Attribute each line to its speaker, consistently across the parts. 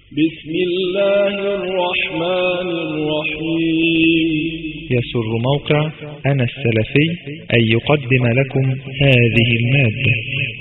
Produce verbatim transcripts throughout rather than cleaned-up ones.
Speaker 1: بسم الله الرحمن الرحيم.
Speaker 2: يسر موقع أنا السلفي أن يقدم لكم هذه المادة.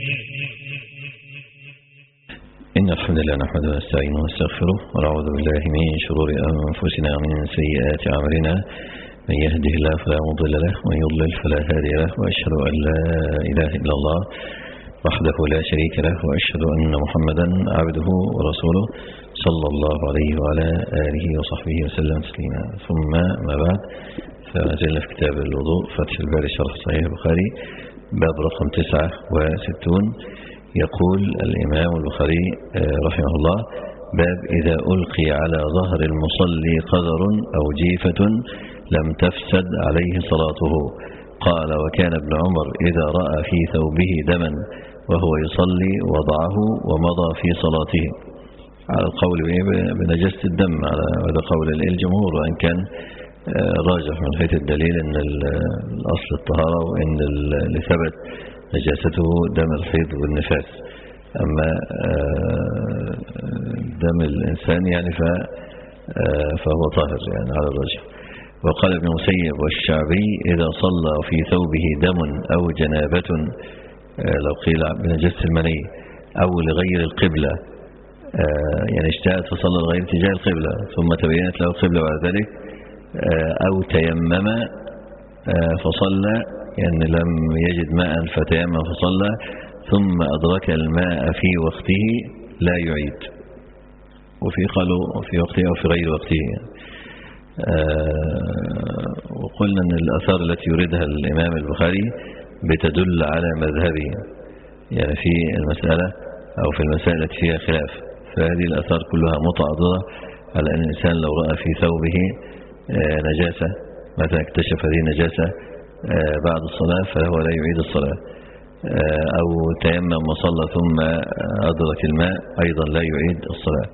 Speaker 3: إن الحمد لله نحمده ونستعينه ونستغفره ونعوذ بالله من شرور أنفسنا ومن سيئات أعمالنا، من يهده الله فلا مضل له ومن يضلل فلا هادي له، وأشهد أن لا إله إلا الله وحده لا شريك له، وأشهد أن محمدا عبده ورسوله صلى الله عليه وعلى آله وصحبه وسلم تسليما. ثم ما بعد، فما زلنا في كتاب الوضوء فتح الباري شرح صحيح البخاري، باب رقم تسعة وستون. يقول الإمام البخاري رحمه الله: باب إذا ألقي على ظهر المصلي قذر أو جيفة لم تفسد عليه صلاته. قال: وكان ابن عمر إذا رأى في ثوبه دما وهو يصلي وضعه ومضى في صلاته. على القول بنجاسة الدم، على هذا قول الجمهور، وأن كان راجح من حيث الدليل أن الأصل الطهارة، وأن اللي ثبت نجاسته دم الحيض والنفاس. أما دم الإنسان يعني فهو طاهر يعني على الراجح. وقال ابن مسيب والشعبي: إذا صلى في ثوبه دم أو جنابة، لو قيل بنجاسة المني، أو لغير القبلة، يعني اجتهد فصلى لغير اتجاه القبلة ثم تبينت له القبلة بعد ذلك، أو تيمم فصلى، يعني لم يجد ماء فتيمم فصلى ثم أدرك الماء في وقته لا يعيد. وفي قالوا في وقته أو في غير وقته. وقلنا أن الآثار التي يريدها الإمام البخاري بتدل على مذهبه، يعني في المسألة أو في المسائل التي فيها خلاف، فهذه الآثار كلها متعارضة على أن الإنسان لو رأى في ثوبه نجاسة، مثلا اكتشف هذه النجاسة بعد الصلاة فهو لا يعيد الصلاة، أو تيمم وصلى ثم أدرك الماء أيضا لا يعيد الصلاة.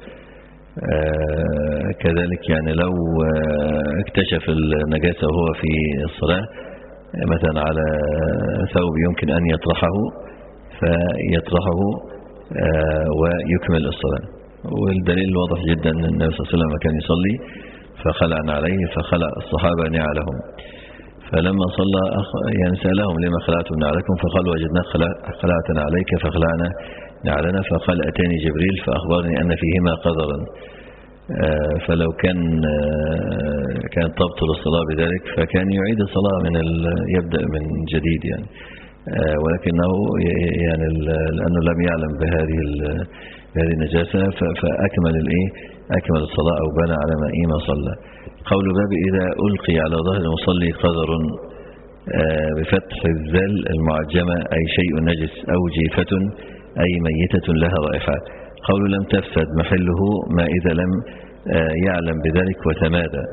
Speaker 3: كذلك يعني لو اكتشف النجاسة وهو في الصلاة، مثلا على ثوب يمكن أن يطرحه فيطرحه ويكمل الصلاة. والدليل واضح جدا أن النبي صلى الله عليه وسلم كان يصلي فخلعنا عليه فخلع الصحابة نعلهم، فلما صلى يعني سألهم: لما خلعتم نعلكم؟ فقالوا: وجدناك خلعتنا عليك فخلعنا نعلنا. فقال: أتاني جبريل فأخبرني أن فيهما قذرا. فلو كان كان تبطل الصلاة بذلك فكان يعيد الصلاة من يبدأ من جديد يعني، ولكنه يعني لأنه لم يعلم بهذه بهذه النجاسة فأكمل الإيه أكمل الصلاة أو بنى على ما إيما صلى. قول باب إذا ألقي على ظهر المصلي قذر بفتح الذال المعجمة، أي شيء نجس، أو جيفة أي ميتة لها رائحة. قول لم تفسد محله ما إذا لم يعلم بذلك وتمادى.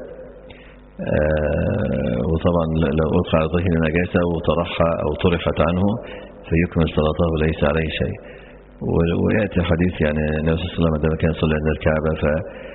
Speaker 3: وطبعا لو ألقى على ظهر نجاسة وطرحها أو طرحت عنه فيكمل صلاته وليس عليه شيء. ويأتي حديث يعني النبي صلى الله عليه وسلم عندما كان يصلي عند الكعبة ف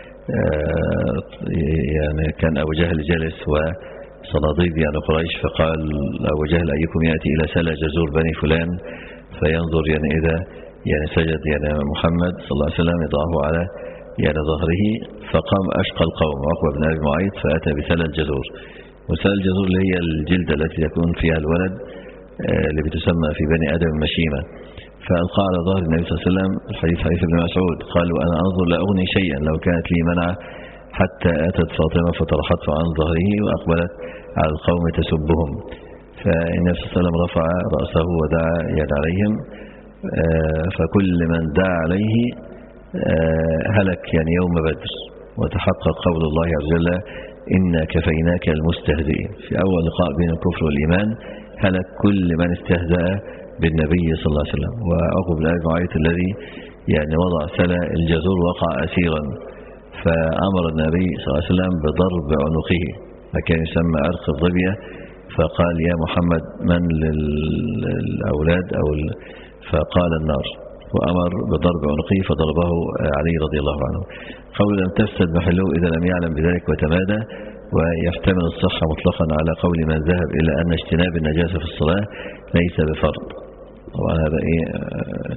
Speaker 3: يعني كان أبو جهل جالس وصناديد يعني قريش، فقال أبو جهل: أيكم يأتي إلى سلة جزور بني فلان فينظر يعني إذا يعني سجد يعني محمد صلى الله عليه وسلم يضعه على يعني ظهره. فقام أشقى القوم عقبة بن أبي معيط فأتى بسلة الجزور. وسلة الجزور اللي هي الجلدة التي يكون فيها الولد اللي بتسمى في بني آدم مشيمة، فألقى على ظهر النبي صلى الله عليه وسلم. الحديث حديث ابن مسعود قال: وأنا أنظر لا أغني شيئا لو كانت لي منع، حتى أتت فاطمة فطرحته عن ظهره وأقبلت على القوم تسبهم. فالنبي صلى الله عليه وسلم رفع رأسه ودعا يد عليهم، فكل من دعا عليه هلك يعني يوم بدر. وتحقق قول الله عز وجل: إنا كفيناك المستهزئين. في أول لقاء بين الكفر والإيمان هلك كل من استهزأ بالنبي صلى الله عليه وسلم. وعقب بن أبي معيط الذي يعني وضع سلة الجزور وقع أسيرا، فأمر النبي صلى الله عليه وسلم بضرب عنقه، فكان يسمى عرق الظبية، فقال: يا محمد من للأولاد أو فقال: النار، وأمر بضرب عنقه فضربه علي رضي الله عنه. قول لم تفسد محله إذا لم يعلم بذلك وتمادى. ويحتمل الصحة مطلقا على قول من ذهب إلى أن اجتناب النجاسة في الصلاة ليس بفرض. طبعا هذا إيه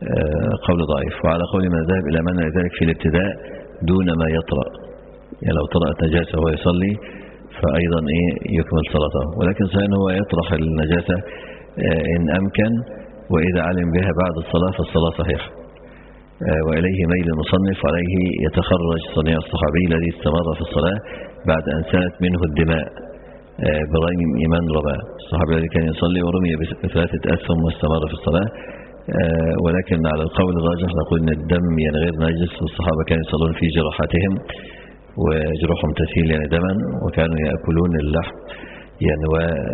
Speaker 3: قول ضعيف. وعلى قول من ذهب إلى منع ذلك في الابتداء دون ما يطرأ، يعني لو طرأت نجاسة وهو يصلي فأيضا إيه يكمل صلاته، ولكن صحيح هو يطرح النجاسة إن أمكن، وإذا علم بها بعد الصلاة فالصلاة صحيحة. وإليه ميل المصنف، عليه يتخرج صنيع الصحابي الذي استمر في الصلاة بعد أن سالت منه الدماء برمي من رمى، الصحابي الذي كان يصلي ورمي بثلاثة أسهم واستمر في الصلاة. ولكن على القول الراجح نقول أن الدم يعني غير نجس، والصحابة كانوا يصلون في جراحاتهم وجروحهم تسيل يعني دما، وكانوا يأكلون اللحم يعني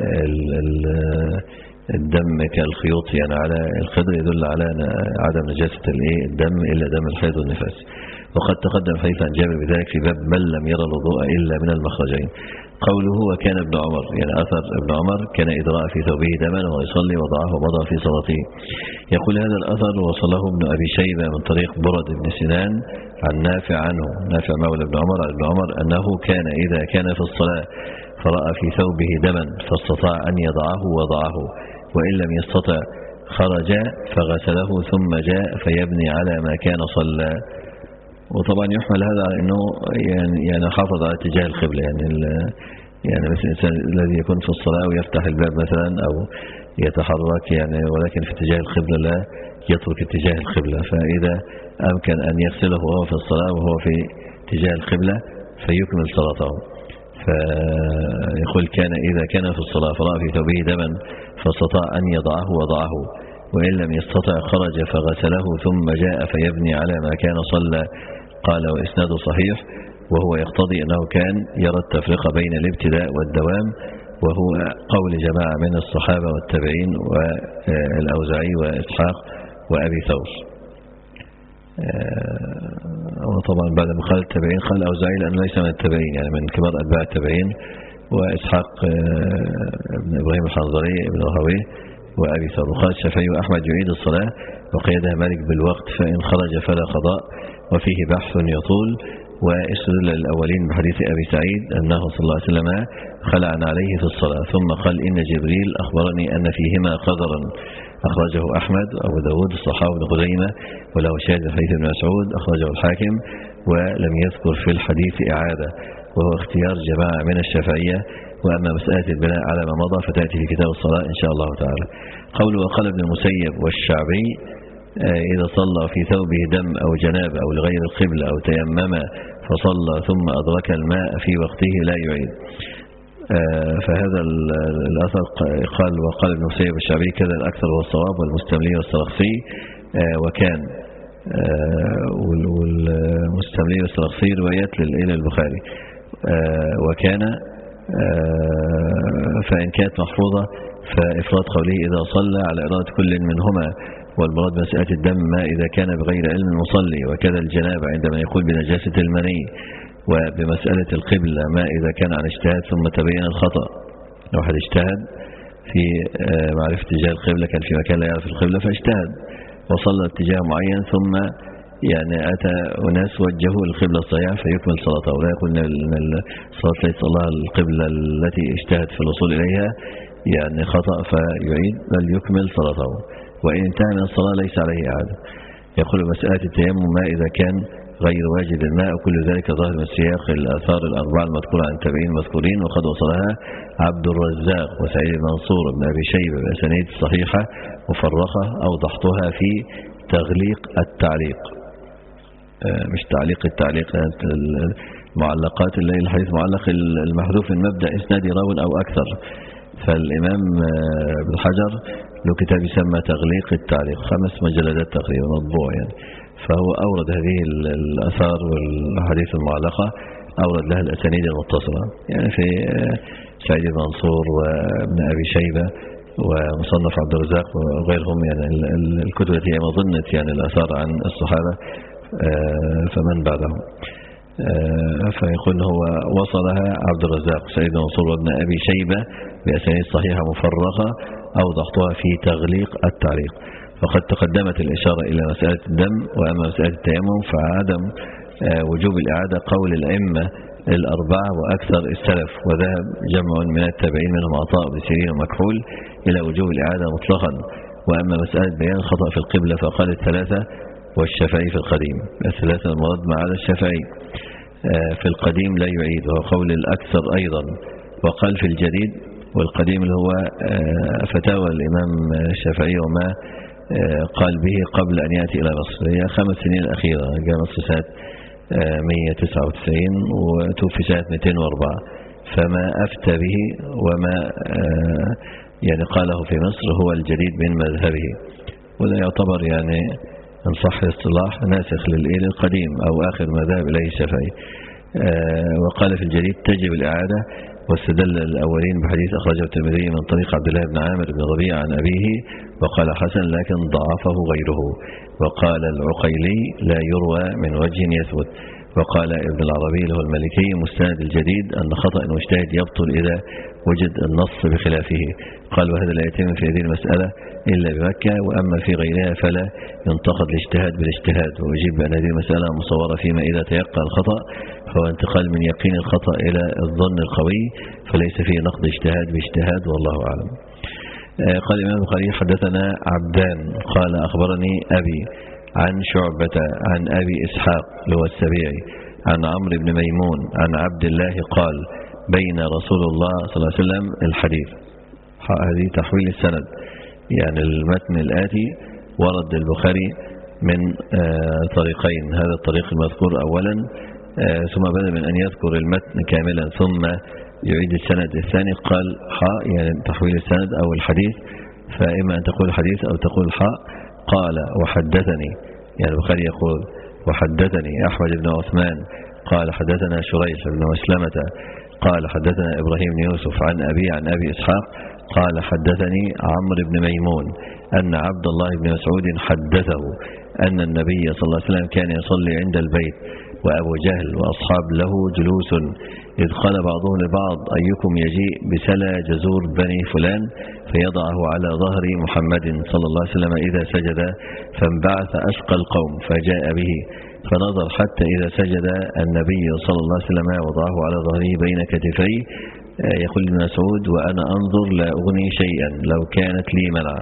Speaker 3: والدم كالخيوط يعني على الخضر، يدل على عدم نجاسة الدم إلا دم الحيض والنفاس. وقد تقدم حديث عن جابر بذلك في باب من لم يرى الوضوء إلا من المخرجين. قوله وكان ابن عمر، يعني أثر ابن عمر كان إذا رأى في ثوبه دما وهو يصلي وضعه ومضى في صلاته. يقول هذا الأثر وصله ابن أبي شيبة من طريق برد بن سنان عن نافع عنه، نافع مولى ابن عمر عن ابن عمر أنه كان إذا كان في الصلاة فرأى في ثوبه دما فاستطاع أن يضعه وضعه، وإن لم يستطع خرج فغسله ثم جاء فيبني على ما كان صلى. وطبعا يحمل هذا على أنه يعني, يعني حافظ على اتجاه القبلة، يعني يعني مثل الإنسان الذي يكون في الصلاة ويفتح الباب مثلا أو يتحرك يعني ولكن في اتجاه القبلة لا يترك اتجاه القبلة، فإذا أمكن أن يغسله وهو في الصلاة وهو في اتجاه القبلة فيكمل صلاته. فيقول كان إذا كان في الصلاة فرأى في ثوبه دما فاستطاع أن يضعه وضعه، وإن لم يستطع خرج فغسله ثم جاء فيبني على ما كان صلى. قال وإسناده صحيح، وهو يقتضي أنه كان يرى التفرقة بين الابتداء والدوام، وهو قول جماعة من الصحابة والتابعين والأوزاعي وإسحاق وأبي ثور. وطبعا بعد ما قال التابعين قال الأوزاعي لأنه ليس من التابعين، يعني من كبار أتباع التابعين، وإسحاق ابن إبراهيم الحنظلي ابن الراهويه وأبي ثور. وقال الشافعي وأحمد يعيد الصلاة وقيدها مالك بالوقت فإن خرج فلا قضاء، وفيه بحث يطول. واستدل للأولين بحديث أبي سعيد أنه صلى الله عليه وسلم خلع عليه في الصلاة ثم قال إن جبريل أخبرني أن فيهما قدرا، أخرجه أحمد أبو داود الصحابي بن خزيمة، وله شاهد حديث ابن مسعود أخرجه الحاكم، ولم يذكر في الحديث إعادة، وهو اختيار جماعة من الشافعية. وأما مسألة البناء على ما مضى فتأتي في كتاب الصلاة إن شاء الله تعالى. قوله وقال ابن المسيب والشعبي إذا صلى في ثوبه دم أو جناب أو لغير القبلة أو تيمم فصلى ثم أدرك الماء في وقته لا يعيد. فهذا الأثر قال وقال ابن المسيب والشعبي كذا الأكثر هو الصواب والمستملي والسرخسي، وكان والمستملي والسرخسي روايات إلى البخاري، وكان فإن كانت محفوظة فإفراد قوله إذا صلى على إرادة كل منهما، والمراد مسألة الدم ما إذا كان بغير علم المصلي، وكذا الجنابة عندما يقول بنجاسة المني، وبمسألة القبلة ما إذا كان عن اجتهاد ثم تبين الخطأ. لو واحد اجتهد في معرفة اتجاه القبلة كان في مكان لا يعرف القبلة فاجتهد وصلى اتجاه معين ثم يعني أتى أناس وجهوا القبلة الصحيحة فيكمل صلاته، ولا يقول أن الصلاة ليس الله القبلة التي اجتهد في الوصول إليها يعني خطأ فيعيد، بل يكمل صلاته، وإن انتهى من الصلاة ليس عليه إعادة. يقول مسألة التيمم ما إذا كان غير واجد الماء، وكل ذلك ظاهر من سياق الآثار الأربعة المذكورة عن التابعين المذكورين، وقد وصلها عبد الرزاق وسعيد المنصور بن أبي شيبة بأسانيد صحيحة مفرقة أوضحتها في تغليق التعليق، مش تعليق التعليق، المعلقات اللي الحديث معلق المحذوف من مبدأ إسناد راو أو أكثر. فالإمام ابن حجر له كتاب يسمى تغليق التعليق، خمس مجلدات تقريبا مطبوع يعني، فهو أورد هذه الأثار والحديث المعلقة، أورد لها الأسانيد المتصلة يعني في سعيد المنصور وابن أبي شيبة ومصنف عبد الرزاق وغيرهم، يعني الكتب التي هي مظنة يعني الأثار عن الصحابة فمن بعدهم. فيقول هو وصلها عبد الرزاق سعيد المنصور وابن أبي شيبة بأسانيد صحيحة مفرقة أوضحتها في تغليق التعليق. فقد تقدمت الإشارة إلى مسألة الدم، وأما مسألة التيمم فعدم وجوب الإعادة قول الأئمة الأربعة وأكثر السلف، وذهب جمع من التابعين منهم عطاء بن سيرين ومكحول إلى وجوب الإعادة مطلقا، وأما مسألة بيان الخطأ في القبلة فقال الثلاثة والشافعي في القديم. الثلاثة المراد مع هذا الشافعي، في القديم لا يعيد، وهو قول الأكثر أيضا. وقال في الجديد والقديم اللي هو فتاوى الإمام الشافعي وما قال به قبل أن يأتي إلى مصر، هي خمس سنين الأخيرة، جاء مصر سنة مئة وتسعة وتسعين وتوفي سنة مئتين وأربعة، فما أفتى به وما يعني قاله في مصر هو الجديد من مذهبه، وده يعتبر يعني إن صح الاصطلاح ناسخ للقديم أو آخر مذهب إليه الشافعي. وقال في الجديد تجب الإعادة، واستدل الأولين بحديث أخرجه الترمذي من طريق عبد الله بن عامر بن ربيع عن أبيه وقال حسن لكن ضعفه غيره. وقال العقيلي لا يروى من وجه يثبت. وقال ابن العربي له المالكي مستند الجديد أن خطأ المجتهد يبطل إذا وجد النص بخلافه. قال وهذا لا يتم في هذه المسألة إلا بمكة، وأما في غيرها فلا ينتقد الاجتهاد بالاجتهاد. وأجيب بأن هذه المسألة مصورة فيما إذا تيقن الخطأ فهو انتقال من يقين الخطأ إلى الظن القوي، فليس فيه نقد اجتهاد باجتهاد، والله أعلم. قال الإمام البخاري حدثنا عبدان قال أخبرني أبي عن شعبة عن أبي إسحاق اللي هو السبيعي عن عمرو بن ميمون عن عبد الله قال بين رسول الله صلى الله عليه وسلم الحديث. هذه تحويل السند، يعني المتن الآتي ورد البخاري من طريقين، هذا الطريق المذكور أولا ثم بدأ من أن يذكر المتن كاملا ثم يعيد السند الثاني. قال حاء يعني تحويل السند أو الحديث، فإما أن تقول حديث أو تقول حاء. قال وحدثني، يعني البخاري يقول وحدثني أحمد بن عثمان قال حدثنا شريح بن مسلمة قال حدثنا إبراهيم بن يوسف عن أبي عن أبي إسحاق قال حدثني عمرو بن ميمون أن عبد الله بن مسعود حدثه أن النبي صلى الله عليه وسلم كان يصلي عند البيت وأبو جهل وأصحاب له جلوس، إذ قال بعضهم لبعض أيكم يجيء بسلا جزور بني فلان فيضعه على ظهر محمد صلى الله عليه وسلم إذا سجد، فانبعث أشقى القوم فجاء به فنظر حتى إذا سجد النبي صلى الله عليه وسلم وضعه على ظهره بين كتفيه. يقول ابن مسعود وأنا أنظر لا أغني شيئا لو كانت لي منع،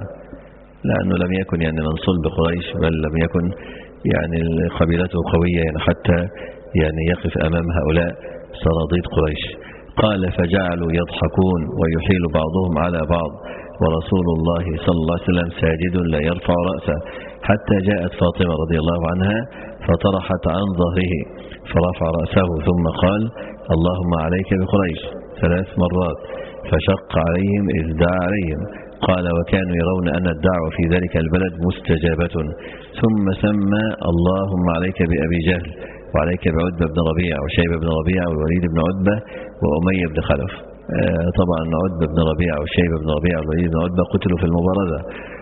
Speaker 3: لأنه لم يكن يعني من صلب قريش، بل لم يكن يعني قبيلته قوية يعني حتى يعني يقف أمام هؤلاء صناديد قريش. قال فجعلوا يضحكون ويحيل بعضهم على بعض ورسول الله صلى الله عليه وسلم ساجد لا يرفع رأسه، حتى جاءت فاطمة رضي الله عنها فطرحت عن ظهره فرفع رأسه ثم قال اللهم عليك بقريش ثلاث مرات، فشق عليهم إذ دعا عليهم. قال وكانوا يرون أن الدعوة في ذلك البلد مستجابة، ثم سمى اللهم عليك بأبي جهل وعليك بعتبة بن ربيع وشيبة بن ربيع والوليد بن عتبة وأمية بن خلف. آه طبعا عتبة بن ربيع وشيبة بن ربيع والوليد بن عتبة قتلوا في المبارزة.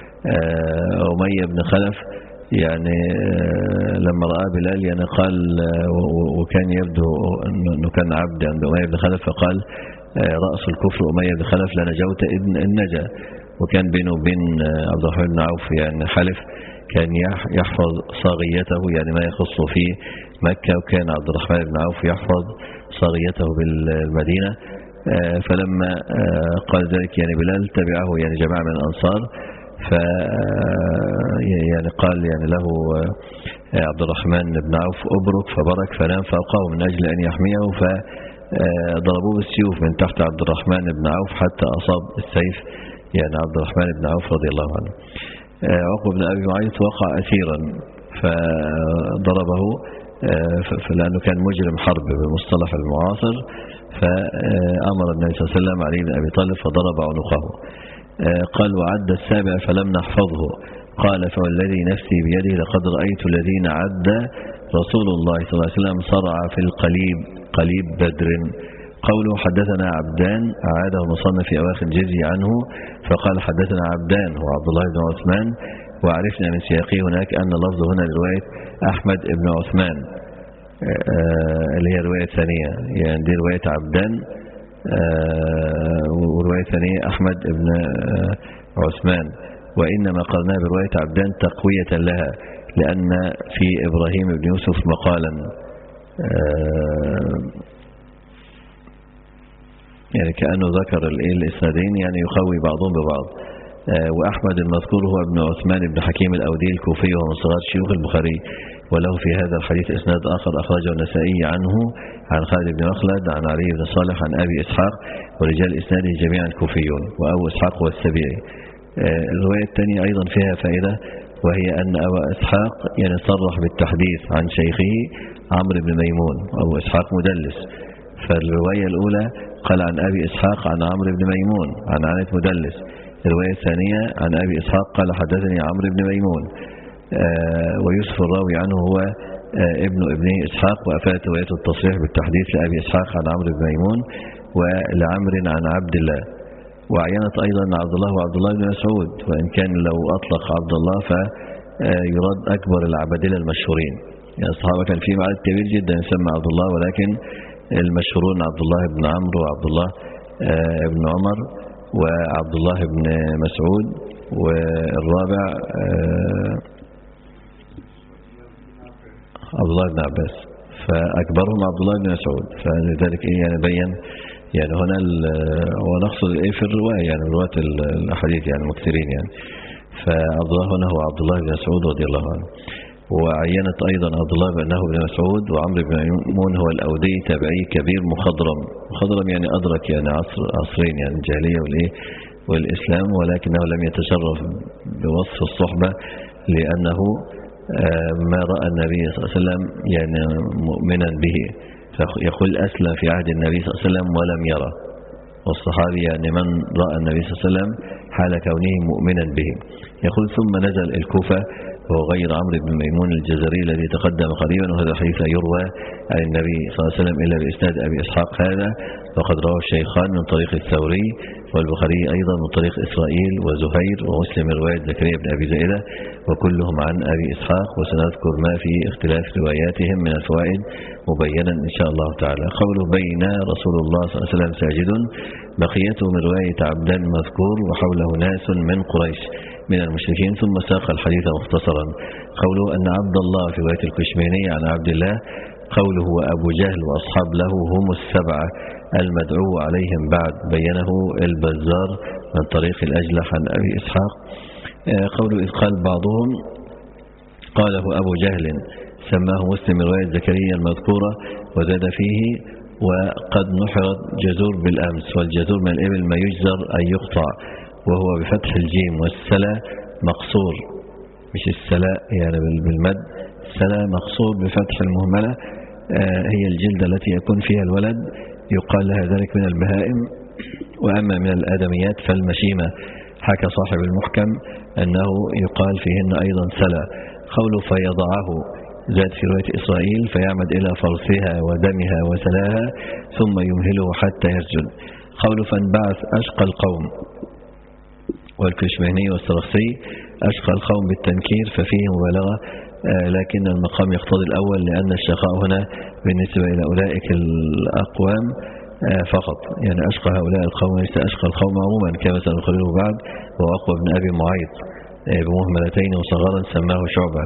Speaker 3: آه أمية بن خلف يعني آه لما رأى بلال يعني قال آه وكان يبدو أنه كان عبد عند أمية بن خلف، فقال آه رأس الكفر أمية بن خلف لنجوت إذن النجا. وكان بينه وبين عبد الرحمن بن عوف يعني حلف، كان يحفظ صاغيته يعني ما يخص في مكة، وكان عبد الرحمن بن عوف يحفظ صاغيته بالمدينة. فلما قال ذلك يعني بلال تبعه يعني جماعة من الأنصار، ف يعني قال يعني له عبد الرحمن بن عوف أبرك فبرك فنام فوقه من أجل أن يحميه، فضربوه بالسيوف من تحت عبد الرحمن بن عوف حتى أصاب السيف يعني عبد الرحمن بن عوف رضي الله عنه. عقبة بن أبي معيط وقع أسيرا فضربه لأنه كان مجرم حرب بالمصطلح المعاصر، فأمر النبي صلى الله عليه وسلم علي بن أبي طالب فضرب عنقه. قال وعد السابع فلم نحفظه. قال فوالذي نفسي بيده لقد رأيت الذين عد رسول الله صلى الله عليه وسلم صرع في القليب قليب بدر. قوله حدثنا عبدان أعاده المصنف في أواخر الجزء عنه، فقال حدثنا عبدان هو عبد الله بن عثمان، وعرفنا من سياقه هناك أن اللفظ هنا لرواية أحمد بن عثمان اللي هي رواية ثانية، يعني دي رواية عبدان ورواية ثانية أحمد بن عثمان، وإنما قرناها برواية عبدان تقوية لها، لأن في إبراهيم بن يوسف مقالا يعني كأنه ذكر الإسنادين يعني يقوي بعضهم ببعض. وأحمد المذكور هو ابن عثمان بن حكيم الأودي الكوفي وهو من صغار شيوخ البخاري، وله في هذا الحديث إسناد آخر أخرجه النسائي عنه عن خالد بن مخلد عن علي بن صالح عن أبي إسحاق، ورجال إسناده جميعا كوفيون، وأبو إسحاق هو السبيعي. الرواية الثانية أيضا فيها فائدة، وهي أن أبا إسحاق يعني صرح بالتحديث عن شيخه عمرو بن ميمون، وأبو إسحاق مدلس. فالرواية الأولى قال عن أبي إسحاق عن عمرو بن ميمون عن عنت مدلس. الرواية الثانية عن أبي إسحاق قال حدثني عمرو بن ميمون. آه ويوسف الراوي عنه هو آه ابن ابنه إسحاق، وأفادت رواية التصريح بالتحديث لأبي إسحاق عن عمرو بن ميمون ولعمر عن عبد الله. وعينت أيضا عبد الله وعبد الله بن مسعود، وإن كان لو أطلق عبد الله فيراد أكبر العبادلة المشهورين، يعني الصحابة كان فيهم عدد كبير جدا يسمى عبد الله، ولكن المشهورون عبد الله بن عمرو وعبد الله آه بن عمر وعبد الله بن مسعود، والرابع آه عبد الله بن عباس، فأكبرهم عبد الله بن مسعود. فلذلك إيه يعني بين يعني هنا ونقصد إيه في الرواية يعني رواة الأحاديث يعني مكثرين يعني. فعبد الله هنا هو عبد الله بن مسعود رضي الله عنه. وعينت أيضا عبد الله بأنه بن مسعود وعمرو بن ميمون هو الأودي تابعي كبير مخضرم. مخضرم يعني أدرك يعني عصر عصرين يعني الجاهلية والإيه والإسلام، ولكنه لم يتشرف بوصف الصحبة لأنه ما رأى النبي صلى الله عليه وسلم يعني مؤمنا به، يقول أسلم في عهد النبي صلى الله عليه وسلم ولم يرى. والصحابي يعني من رأى النبي صلى الله عليه وسلم حال كونه مؤمنا به. يقول ثم نزل الكوفة وهو غير عمرو بن ميمون الجزري الذي تقدم قريبا، وهذا الحديث يروى عن النبي صلى الله عليه وسلم إلا بإسناد أبي إسحاق هذا، وقد رواه الشيخان من طريق الثوري والبخاري أيضا من طريق إسرائيل وزهير ومسلم رواية زكريا بن أبي زائدة، وكلهم عن أبي إسحاق. وسنذكر ما في اختلاف رواياتهم من الفوائد مبينا إن شاء الله تعالى. قوله بين رسول الله صلى الله عليه وسلم ساجد، بقيته من رواية عبدان مذكور وحوله ناس من قريش من المشركين، ثم ساق الحديث مختصرا. قوله أن عبد الله في رواية الكشميني عن عبد الله، قوله وأبو جهل وأصحاب له هم السبعة المدعو عليهم بعد، بينه البزار من طريق الأجلح عن أبي إسحاق. قوله إذ قال بعضهم قاله أبو جهل سماه مسلم رواية زكريا المذكورة، وزاد فيه وقد نحرت جزور بالأمس، والجزور من الإبل ما يجزر أن يقطع، وهو بفتح الجيم، والسلا مقصور مش السلاء يعني بالمد، السلا مقصور بفتح المهملة. هي الجلد التي يكون فيها الولد، يقال لها ذلك من البهائم. وأما من الآدميات فالمشيمة، حكى صاحب المحكم أنه يقال فيهن أيضا سلا. قوله فيضعه زاد في رواية إسرائيل فيعمد إلى فرثها ودمها وسلاها ثم يمهله حتى يسجد. قوله فانبعث أشقى القوم، والكشمهني والسرخسي أشقى القوم بالتنكير ففيه مبالغة، آه لكن المقام يقتضي الأول، لأن الشقاء هنا بالنسبة إلى أولئك الأقوام آه فقط، يعني أشقى هؤلاء القوم ليس أشقى القوم عموما، كما سنقرره بعد. وأقوى بن أبي معيط آه بمهملتين وصغارا سماه شعبة.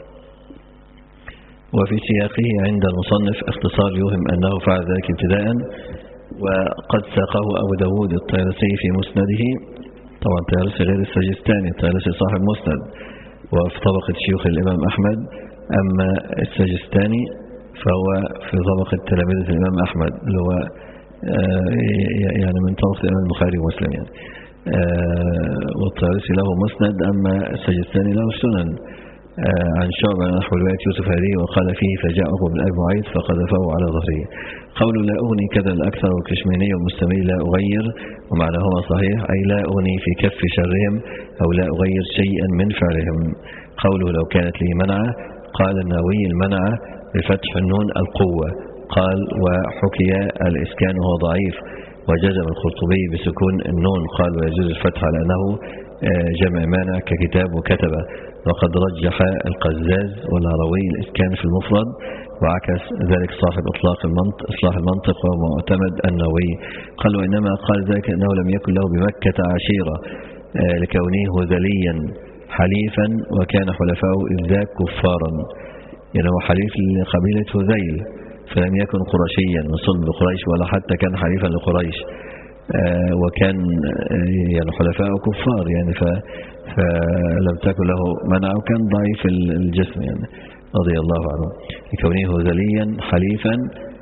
Speaker 3: وفي سياقه عند المصنف اختصار يوهم أنه فعل ذلك ابتداء، وقد ساقه أبو داود الطيرسي في مسنده. طبعا الطيرسي غير السجستاني، الطيرسي صاحب مسند وفي طبقة شيوخ الإمام أحمد، أما السجستاني فهو في طبقة تلاميذ الإمام أحمد اللي هو يعني من طبقة الإمام البخاري ومسلم يعني. والطيرسي له مسند، أما السجستاني له سنن عن شعبة نحو رواية يوسف هذه، وقال فيه فجاءه من أبي معيط فقذفه على ظهره. قول لا أغني كذا الأكثر والكشميني والمستمري لا أغير، ومعناهما صحيح، أي لا أغني في كف شرهم أو لا أغير شيئا من فعلهم. قوله لو كانت لي منعة، قال النووي المنعة بفتح النون القوة، قال وحكي الإسكان وهو ضعيف، وجزم القرطبي بسكون النون، قال ويجوز الفتح على أنه جمع مانع ككتاب وكتبه. وقد رجح القزاز والهروي الإسكان في المفرد، وعكس ذلك صاحب إطلاق المنطق إصلاح المنطق ومعتمد النووي. قال وإنما قال ذلك أنه لم يكن له بمكة عشيرة لكونه هذليا حليفا، وكان حلفاءه إذ ذاك كفارا، يعني هو حليف لقبيلة هذيل، فلم يكن قرشيا من صلب قريش ولا حتى كان حليفا لقريش. وكان يعني حلفاءه كفار يعني فلم تكن له منع وكان ضعيف الجسم يعني رضي الله عنه لكونه ذليا حليفا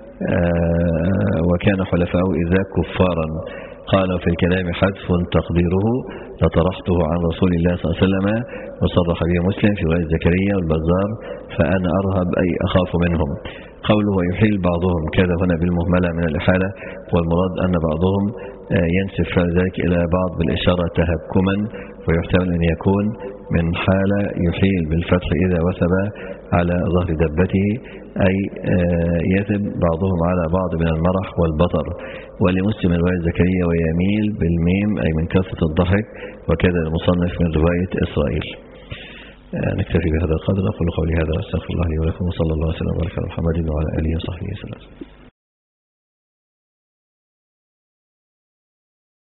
Speaker 3: وكان حلفاءه إذا كفارا. قال في الكلام حذف تقديره لطرحته عن رسول الله صلى الله عليه وسلم وصرح به مسلم في رواية زكريا والبزار فأنا أرهب أي أخاف منهم. قوله ويحيل بعضهم كذا هنا بالمهملة من الإحالة والمراد أن بعضهم ينسب ذلك إلى بعض بالإشارة تهكما ويحتمل أن يكون من حالة يحيل بالفتح إذا وثب على ظهر دبته أي يثب بعضهم على بعض من المرح والبطر. ولمسلم رواية زكريا ويميل بالميم أي من كثرة الضحك وكذا المصنف من رواية إسرائيل. نكتفي بهذا القدر. أقول قولي هذا أستغفر الله لي ولكم وصلى الله وسلم وبارك على محمد وعلى آله وصحبه وسلم.